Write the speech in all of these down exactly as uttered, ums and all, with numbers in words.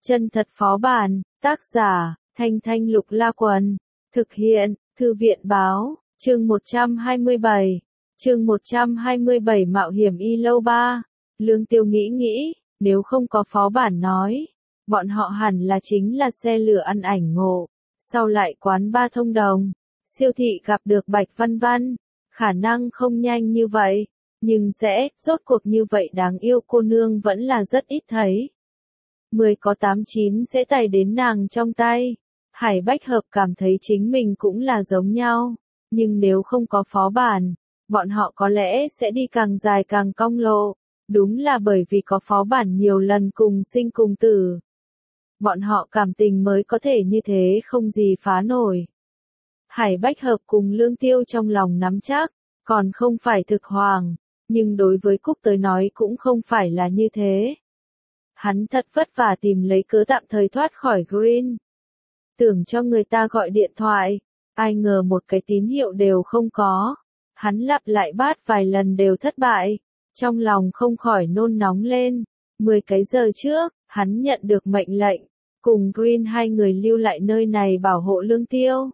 Chân thật phó bản, tác giả, Thanh Thanh Lục La Quần, thực hiện, Thư viện báo, chương một trăm hai mươi bảy, chương một trăm hai mươi bảy Mạo hiểm y lâu ba, Lương Tiêu nghĩ nghĩ, nếu không có phó bản nói, bọn họ hẳn là chính là xe lửa ăn ảnh ngộ, sau lại quán ba thông đồng, siêu thị gặp được Bạch Văn Văn, khả năng không nhanh như vậy, nhưng sẽ, rốt cuộc như vậy đáng yêu cô nương vẫn là rất ít thấy. Mười có tám chín sẽ tày đến nàng trong tay. Hải Bách Hợp cảm thấy chính mình cũng là giống nhau, nhưng nếu không có phó bản, bọn họ có lẽ sẽ đi càng dài càng cong lộ, đúng là bởi vì có phó bản nhiều lần cùng sinh cùng tử. Bọn họ cảm tình mới có thể như thế không gì phá nổi. Hải Bách Hợp cùng Lương Tiêu trong lòng nắm chắc, còn không phải thực hoàng, nhưng đối với Cúc tới nói cũng không phải là như thế. Hắn thật vất vả tìm lấy cớ tạm thời thoát khỏi Green. Tưởng cho người ta gọi điện thoại, ai ngờ một cái tín hiệu đều không có. Hắn lặp lại bát vài lần đều thất bại, trong lòng không khỏi nôn nóng lên. Mười cái giờ trước, hắn nhận được mệnh lệnh, cùng Green hai người lưu lại nơi này bảo hộ Lương Tiêu.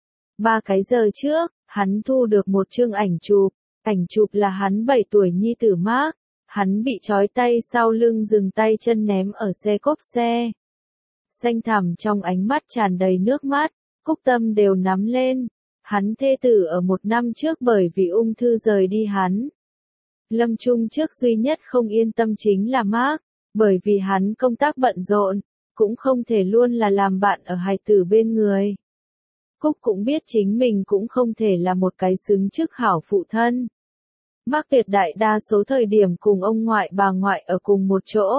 Ba cái giờ trước, hắn thu được một chương ảnh chụp, ảnh chụp là hắn bảy tuổi nhi tử Mark. Hắn bị trói tay sau lưng dừng tay chân ném ở xe cốp xe. Xanh thẳm trong ánh mắt tràn đầy nước mắt, Cúc Tâm đều nắm lên. Hắn thê tử ở một năm trước bởi vì ung thư rời đi hắn. Lâm chung trước duy nhất không yên tâm chính là Mark, bởi vì hắn công tác bận rộn, cũng không thể luôn là làm bạn ở hài tử bên người. Cúc cũng biết chính mình cũng không thể là một cái xứng chức hảo phụ thân. Mark tuyệt đại đa số thời điểm cùng ông ngoại bà ngoại ở cùng một chỗ.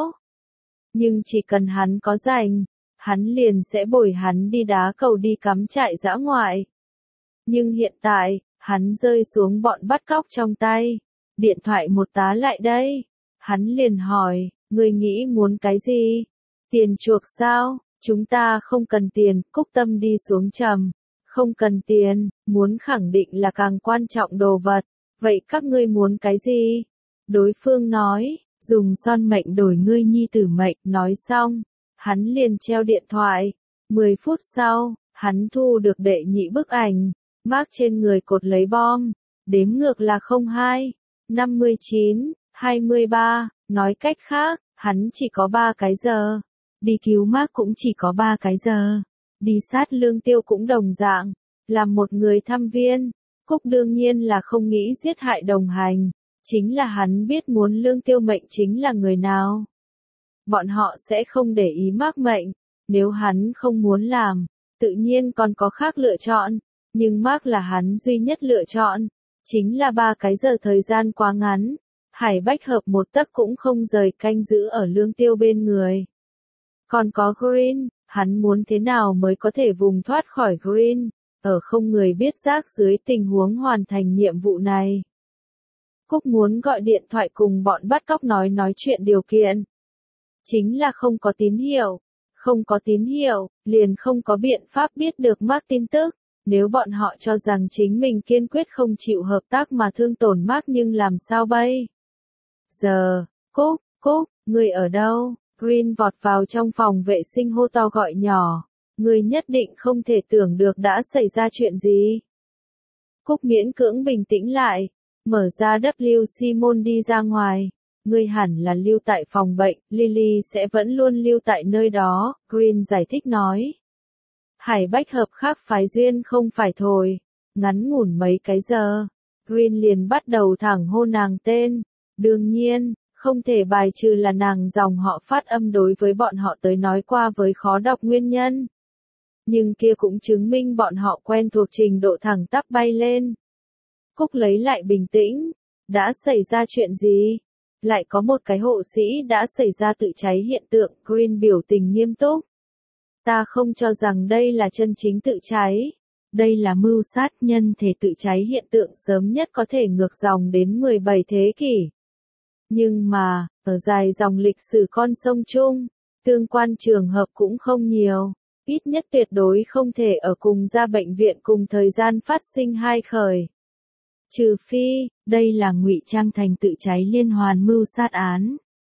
Nhưng chỉ cần hắn có rảnh, hắn liền sẽ bồi hắn đi đá cầu đi cắm trại dã ngoại. Nhưng hiện tại, hắn rơi xuống bọn bắt cóc trong tay. Điện thoại một tá lại đây. Hắn liền hỏi, người nghĩ muốn cái gì? Tiền chuộc sao? Chúng ta không cần tiền, Cúc Tâm đi xuống trầm. Không cần tiền, muốn khẳng định là càng quan trọng đồ vật. Vậy các ngươi muốn cái gì? Đối phương nói, dùng son mệnh đổi ngươi nhi tử mệnh, nói xong, hắn liền treo điện thoại. Mười phút sau, hắn thu được đệ nhị bức ảnh, Mark trên người cột lấy bom, đếm ngược là không hai, năm mươi chín, hai mươi ba, nói cách khác, hắn chỉ có ba cái giờ. Đi cứu Mark cũng chỉ có ba cái giờ. Đi sát Lương Tiêu cũng đồng dạng, làm một người thăm viên. Cúc đương nhiên là không nghĩ giết hại đồng hành, chính là hắn biết muốn Lương Tiêu mệnh chính là người nào. Bọn họ sẽ không để ý Mark mệnh, nếu hắn không muốn làm, tự nhiên còn có khác lựa chọn, nhưng Mark là hắn duy nhất lựa chọn, chính là ba cái giờ thời gian quá ngắn. Hải Bách Hợp một tấc cũng không rời canh giữ ở Lương Tiêu bên người. Còn có Green, hắn muốn thế nào mới có thể vùng thoát khỏi Green? Ở không người biết rác dưới tình huống hoàn thành nhiệm vụ này. Cúc muốn gọi điện thoại cùng bọn bắt cóc nói nói chuyện điều kiện. Chính là không có tín hiệu. Không có tín hiệu, liền không có biện pháp biết được Mark tin tức. Nếu bọn họ cho rằng chính mình kiên quyết không chịu hợp tác mà thương tổn Mark nhưng làm sao bây? Giờ, Cúc, Cúc, người ở đâu? Green vọt vào trong phòng vệ sinh hô to gọi nhỏ. Người nhất định không thể tưởng được đã xảy ra chuyện gì. Cúc miễn cưỡng bình tĩnh lại, mở ra W C môn đi ra ngoài. Người hẳn là lưu tại phòng bệnh, Lily sẽ vẫn luôn lưu tại nơi đó, Green giải thích nói. Hải Bách Hợp khác phái duyên không phải thôi, ngắn ngủn mấy cái giờ. Green liền bắt đầu thẳng hô nàng tên, đương nhiên, không thể bài trừ là nàng dòng họ phát âm đối với bọn họ tới nói qua với khó đọc nguyên nhân. Nhưng kia cũng chứng minh bọn họ quen thuộc trình độ thẳng tắp bay lên. Cúc lấy lại bình tĩnh. Đã xảy ra chuyện gì? Lại có một cái hộ sĩ đã xảy ra tự cháy hiện tượng, Green biểu tình nghiêm túc. Ta không cho rằng đây là chân chính tự cháy. Đây là mưu sát nhân thể tự cháy hiện tượng sớm nhất có thể ngược dòng đến mười bảy thế kỷ. Nhưng mà, ở dài dòng lịch sử con sông chung, tương quan trường hợp cũng không nhiều. Ít nhất tuyệt đối không thể ở cùng ra bệnh viện cùng thời gian phát sinh hai khởi. Trừ phi, đây là ngụy trang thành tự cháy liên hoàn mưu sát án.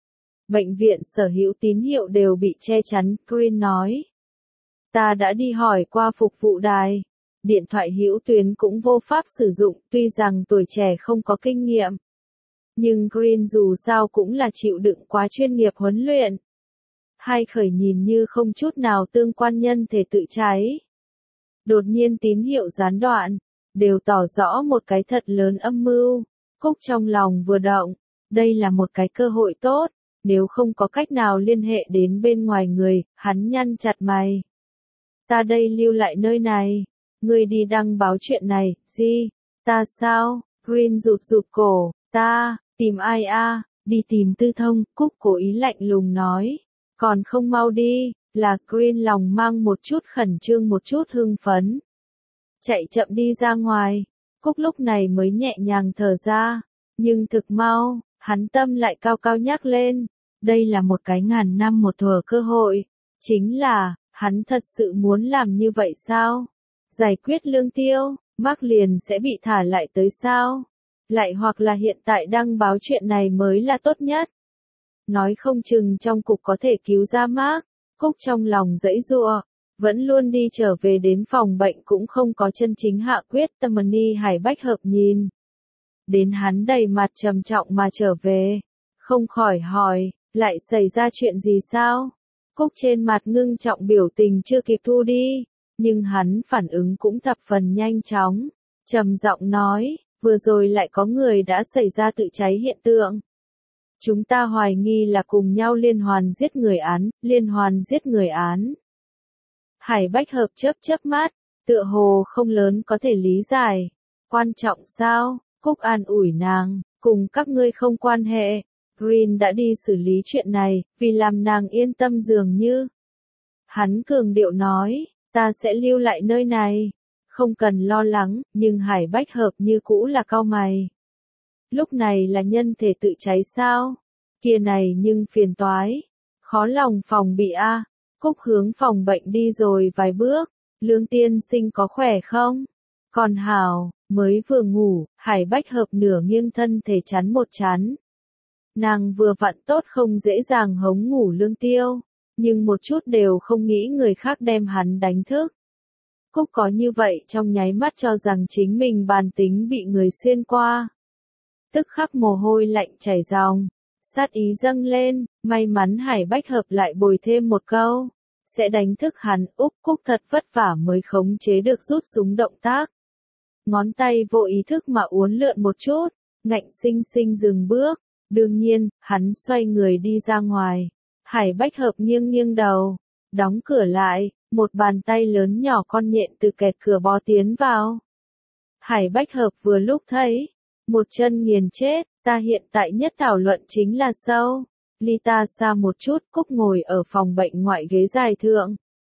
Bệnh viện sở hữu tín hiệu đều bị che chắn, Green nói. Ta đã đi hỏi qua phục vụ đài. Điện thoại hữu tuyến cũng vô pháp sử dụng, tuy rằng tuổi trẻ không có kinh nghiệm. Nhưng Green dù sao cũng là chịu đựng quá chuyên nghiệp huấn luyện. Hai khởi nhìn như không chút nào tương quan nhân thể tự cháy. Đột nhiên tín hiệu gián đoạn, đều tỏ rõ một cái thật lớn âm mưu. Cúc trong lòng vừa động, đây là một cái cơ hội tốt, nếu không có cách nào liên hệ đến bên ngoài người, hắn nhăn chặt mày. Ta đây lưu lại nơi này, ngươi đi đăng báo chuyện này, gì? Ta sao? Green rụt rụt cổ, ta, tìm ai a? Đi tìm Tư Thông, Cúc cố ý lạnh lùng nói. Còn không mau đi, là Green lòng mang một chút khẩn trương một chút hưng phấn. Chạy chậm đi ra ngoài, Cúc lúc này mới nhẹ nhàng thở ra, nhưng thực mau, hắn tâm lại cao cao nhắc lên, đây là một cái ngàn năm một thuở cơ hội, chính là, hắn thật sự muốn làm như vậy sao? Giải quyết lương tiêu, Mark liền sẽ bị thả lại tới sao? Lại hoặc là hiện tại đăng báo chuyện này mới là tốt nhất. Nói không chừng trong cục có thể cứu ra Mark, Cúc trong lòng dãy giụa, vẫn luôn đi trở về đến phòng bệnh cũng không có chân chính hạ quyết tâm. Ni Hải Bách Hợp nhìn đến hắn đầy mặt trầm trọng mà trở về, không khỏi hỏi, lại xảy ra chuyện gì sao? Cúc trên mặt ngưng trọng biểu tình chưa kịp thu đi, nhưng hắn phản ứng cũng thập phần nhanh chóng, trầm giọng nói, vừa rồi lại có người đã xảy ra tự cháy hiện tượng. Chúng ta hoài nghi là cùng nhau liên hoàn giết người án, liên hoàn giết người án. Hải Bách Hợp chớp chớp mắt, tựa hồ không lớn có thể lý giải. Quan trọng sao? Cúc an ủi nàng, cùng các ngươi không quan hệ. Green đã đi xử lý chuyện này, vì làm nàng yên tâm dường như. Hắn cường điệu nói, ta sẽ lưu lại nơi này. Không cần lo lắng, nhưng Hải Bách Hợp như cũ là cau mày. Lúc này là nhân thể tự cháy sao? Kia này nhưng phiền toái. Khó lòng phòng bị a. Cúc hướng phòng bệnh đi rồi vài bước. Lương tiên sinh có khỏe không? Còn hảo, mới vừa ngủ, Hải Bách Hợp nửa nghiêng thân thể chắn một chắn. Nàng vừa vặn tốt không dễ dàng hống ngủ lương tiêu, nhưng một chút đều không nghĩ người khác đem hắn đánh thức. Cúc có như vậy trong nháy mắt cho rằng chính mình bản tính bị người xuyên qua. Tức khắc mồ hôi lạnh chảy ròng, sát ý dâng lên, may mắn Hải Bách Hợp lại bồi thêm một câu, sẽ đánh thức hắn. Úc Cúc thật vất vả mới khống chế được rút súng động tác. Ngón tay vô ý thức mà uốn lượn một chút, ngạnh sinh sinh dừng bước, đương nhiên, hắn xoay người đi ra ngoài. Hải Bách Hợp nghiêng nghiêng đầu, đóng cửa lại, một bàn tay lớn nhỏ con nhện từ kẹt cửa bò tiến vào. Hải Bách Hợp vừa lúc thấy, một chân nghiền chết, ta hiện tại nhất thảo luận chính là sâu. Ly ta xa một chút, Cúc ngồi ở phòng bệnh ngoại ghế dài thượng.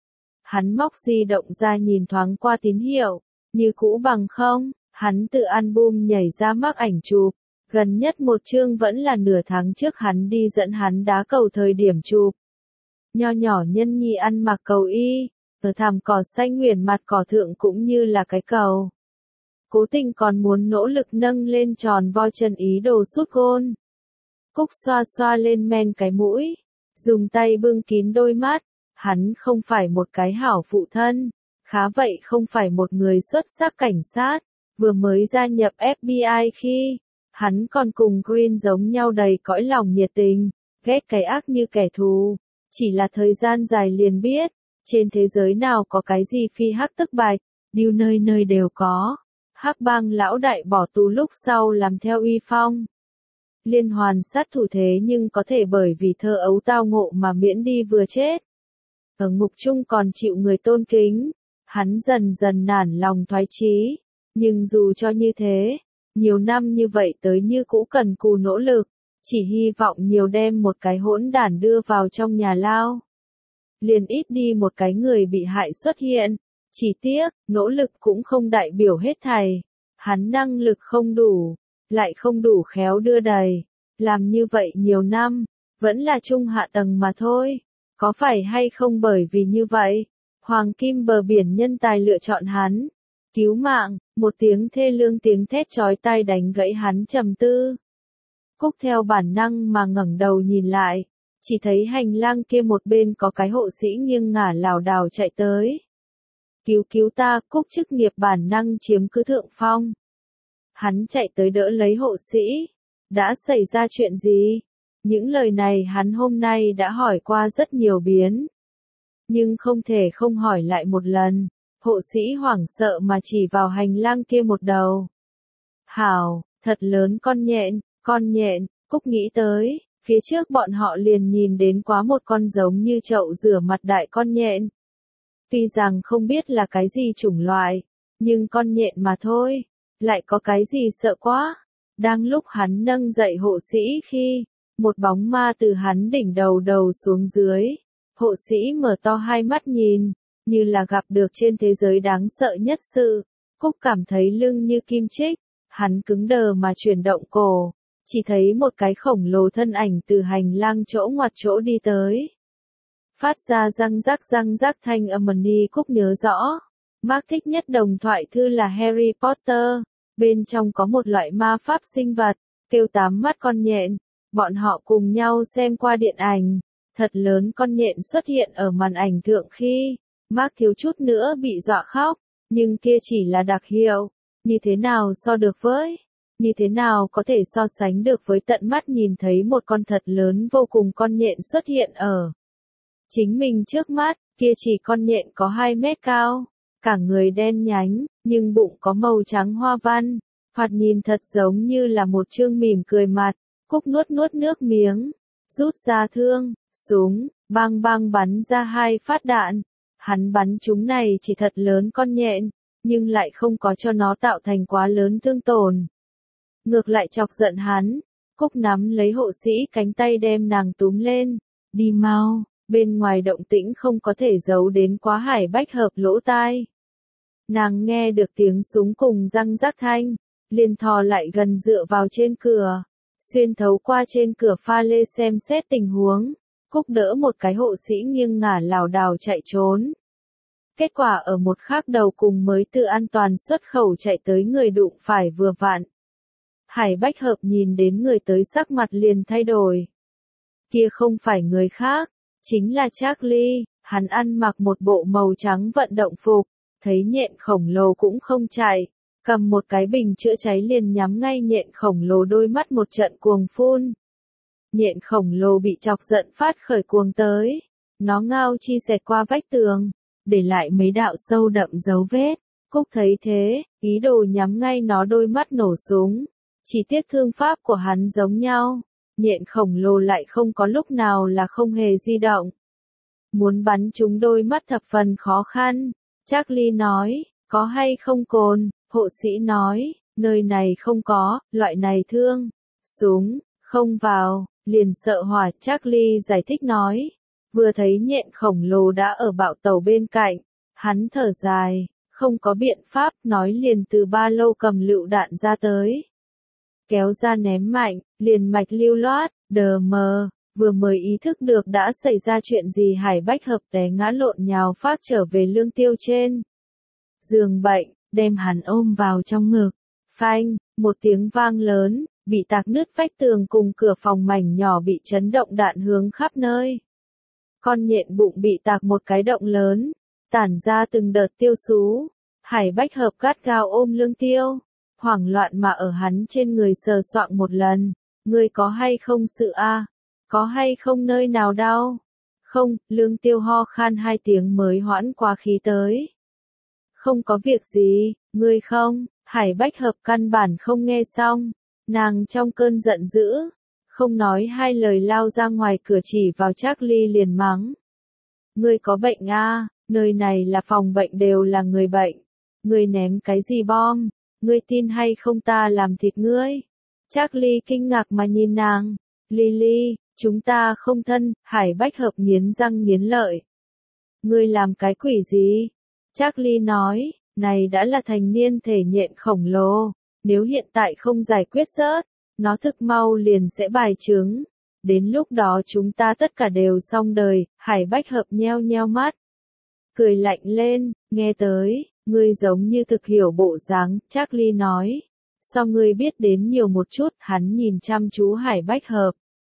Hắn móc di động ra nhìn thoáng qua tín hiệu, như cũ bằng không, hắn tự album nhảy ra mắc ảnh chụp. Gần nhất một chương vẫn là nửa tháng trước hắn đi dẫn hắn đá cầu thời điểm chụp. Nho nhỏ nhân nhi ăn mặc cầu y, ở thảm cỏ xanh nguyền mặt cỏ thượng cũng như là cái cầu. Cố tình còn muốn nỗ lực nâng lên tròn vo chân ý đồ sút gôn. Cúc xoa xoa lên men cái mũi, dùng tay bưng kín đôi mắt, hắn không phải một cái hảo phụ thân, khá vậy không phải một người xuất sắc cảnh sát, vừa mới gia nhập ép bê i khi, hắn còn cùng Green giống nhau đầy cõi lòng nhiệt tình, ghét cái ác như kẻ thù, chỉ là thời gian dài liền biết, trên thế giới nào có cái gì phi hắc tức bạch, điều nơi nơi đều có, hắc bang lão đại bỏ tù lúc sau làm theo uy phong. Liên hoàn sát thủ thế nhưng có thể bởi vì thơ ấu tao ngộ mà miễn đi vừa chết. Ở ngục chung còn chịu người tôn kính, hắn dần dần nản lòng thoái chí, nhưng dù cho như thế, nhiều năm như vậy tới như cũ cần cù nỗ lực, chỉ hy vọng nhiều đem một cái hỗn đản đưa vào trong nhà lao. Liền ít đi một cái người bị hại xuất hiện, chỉ tiếc, nỗ lực cũng không đại biểu hết thảy, hắn năng lực không đủ, lại không đủ khéo đưa đẩy, làm như vậy nhiều năm, vẫn là trung hạ tầng mà thôi, có phải hay không bởi vì như vậy, Hoàng Kim bờ biển nhân tài lựa chọn hắn. Cứu mạng, một tiếng thê lương tiếng thét chói tai đánh gãy hắn trầm tư. Cúc theo bản năng mà ngẩng đầu nhìn lại, chỉ thấy hành lang kia một bên có cái hộ sĩ nghiêng ngả lảo đảo chạy tới. Cứu cứu ta, Cúc chức nghiệp bản năng chiếm cứ thượng phong. Hắn chạy tới đỡ lấy hộ sĩ. Đã xảy ra chuyện gì? Những lời này hắn hôm nay đã hỏi qua rất nhiều biến. Nhưng không thể không hỏi lại một lần. Hộ sĩ hoảng sợ mà chỉ vào hành lang kia một đầu. Hảo, thật lớn con nhện, con nhện, Cúc nghĩ tới, phía trước bọn họ liền nhìn đến quá một con giống như chậu rửa mặt đại con nhện. Tuy rằng không biết là cái gì chủng loại, nhưng con nhện mà thôi, lại có cái gì sợ quá. Đang lúc hắn nâng dậy hộ sĩ khi, một bóng ma từ hắn đỉnh đầu đầu xuống dưới, hộ sĩ mở to hai mắt nhìn, như là gặp được trên thế giới đáng sợ nhất sự. Cúc cảm thấy lưng như kim chích, hắn cứng đờ mà chuyển động cổ, chỉ thấy một cái khổng lồ thân ảnh từ hành lang chỗ ngoặt chỗ đi tới. Phát ra răng rắc răng rắc thanh âm Money Cúc nhớ rõ. Mark thích nhất đồng thoại thư là Harry Potter, bên trong có một loại ma pháp sinh vật, kêu tám mắt con nhện. Bọn họ cùng nhau xem qua điện ảnh, thật lớn con nhện xuất hiện ở màn ảnh thượng khi, Mark thiếu chút nữa bị dọa khóc, nhưng kia chỉ là đặc hiệu, như thế nào so được với, như thế nào có thể so sánh được với tận mắt nhìn thấy một con thật lớn vô cùng con nhện xuất hiện ở chính mình trước mắt. Kia chỉ con nhện có hai mét cao, cả người đen nhánh, nhưng bụng có màu trắng hoa văn, thoạt nhìn thật giống như là một trương mỉm cười mặt. Cúc nuốt nuốt nước miếng, rút ra thương, súng, bang bang bắn ra hai phát đạn. Hắn bắn chúng này chỉ thật lớn con nhện, nhưng lại không có cho nó tạo thành quá lớn thương tổn. Ngược lại chọc giận hắn, Cúc nắm lấy hộ sĩ cánh tay đem nàng túm lên, đi mau, bên ngoài động tĩnh không có thể giấu đến quá Hải Bách Hợp lỗ tai. Nàng nghe được tiếng súng cùng răng rắc thanh, liền thò lại gần dựa vào trên cửa. Xuyên thấu qua trên cửa pha lê xem xét tình huống, Cúc đỡ một cái hộ sĩ nghiêng ngả lảo đảo chạy trốn. Kết quả ở một khác đầu cùng mới từ an toàn xuất khẩu chạy tới người đụng phải vừa vặn. Hải Bách Hợp nhìn đến người tới sắc mặt liền thay đổi. Kia không phải người khác, chính là Charlie, hắn ăn mặc một bộ màu trắng vận động phục, thấy nhện khổng lồ cũng không chạy. Cầm một cái bình chữa cháy liền nhắm ngay nhện khổng lồ đôi mắt một trận cuồng phun. Nhện khổng lồ bị chọc giận phát khởi cuồng tới. Nó ngao chi xẹt qua vách tường, để lại mấy đạo sâu đậm dấu vết. Cúc thấy thế, ý đồ nhắm ngay nó đôi mắt nổ súng. Chỉ tiếc thương pháp của hắn giống nhau. Nhện khổng lồ lại không có lúc nào là không hề di động. Muốn bắn trúng đôi mắt thập phần khó khăn. Charlie nói, có hay không cồn? Hộ sĩ nói, nơi này không có, loại này thương, súng, không vào, liền sợ hỏa. Charlie giải thích nói, vừa thấy nhện khổng lồ đã ở bạo tàu bên cạnh, hắn thở dài, không có biện pháp, nói liền từ ba lô cầm lựu đạn ra tới. Kéo ra ném mạnh, liền mạch lưu loát, đờ mờ, vừa mới ý thức được đã xảy ra chuyện gì Hải Bách Hợp té ngã lộn nhào phát trở về lương tiêu trên giường bệnh. Đem hắn ôm vào trong ngực. Phanh, một tiếng vang lớn, bị tạc nứt vách tường cùng cửa phòng mảnh nhỏ bị chấn động đạn hướng khắp nơi. Con nhện bụng bị tạc một cái động lớn, tản ra từng đợt tiêu xú. Hải Bách Hợp gắt gao ôm lương tiêu, hoảng loạn mà ở hắn trên người sờ soạng một lần. Ngươi có hay không sự a? Có hay không nơi nào đau? Không, lương tiêu ho khan hai tiếng mới hoãn qua khí tới. Không có việc gì, ngươi không, Hải Bách Hợp căn bản không nghe xong, nàng trong cơn giận dữ, không nói hai lời lao ra ngoài cửa chỉ vào Charlie liền mắng. Ngươi có bệnh a? Nơi này là phòng bệnh đều là người bệnh, ngươi ném cái gì bom, ngươi tin hay không ta làm thịt ngươi? Charlie kinh ngạc mà nhìn nàng, Lily, chúng ta không thân. Hải Bách Hợp nghiến răng nghiến lợi. Ngươi làm cái quỷ gì? Charlie nói, này đã là thành niên thể nhện khổng lồ, nếu hiện tại không giải quyết rớt, nó thực mau liền sẽ bài trứng. Đến lúc đó chúng ta tất cả đều xong đời. Hải Bách Hợp nheo nheo mắt, cười lạnh lên, nghe tới, ngươi giống như thực hiểu bộ dáng. Charlie nói, sao ngươi biết đến nhiều một chút? Hắn nhìn chăm chú Hải Bách Hợp.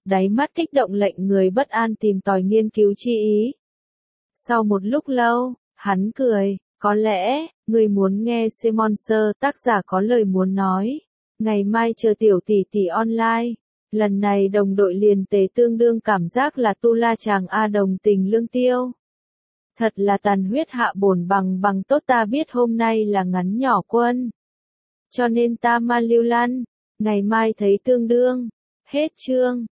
đáy mắt kích động lệnh người bất an tìm tòi nghiên cứu chi ý. Sau một lúc lâu, hắn cười, có lẽ, người muốn nghe Semonser, tác giả có lời muốn nói. Ngày mai chờ tiểu tỷ tỷ online. Lần này đồng đội liền tề tương đương cảm giác là tu la chàng A đồng tình lương tiêu. Thật là tàn huyết hạ bổn bằng bằng tốt, ta biết hôm nay là ngắn nhỏ quân. Cho nên ta ma lưu lăn, ngày mai thấy tương đương. Hết chương.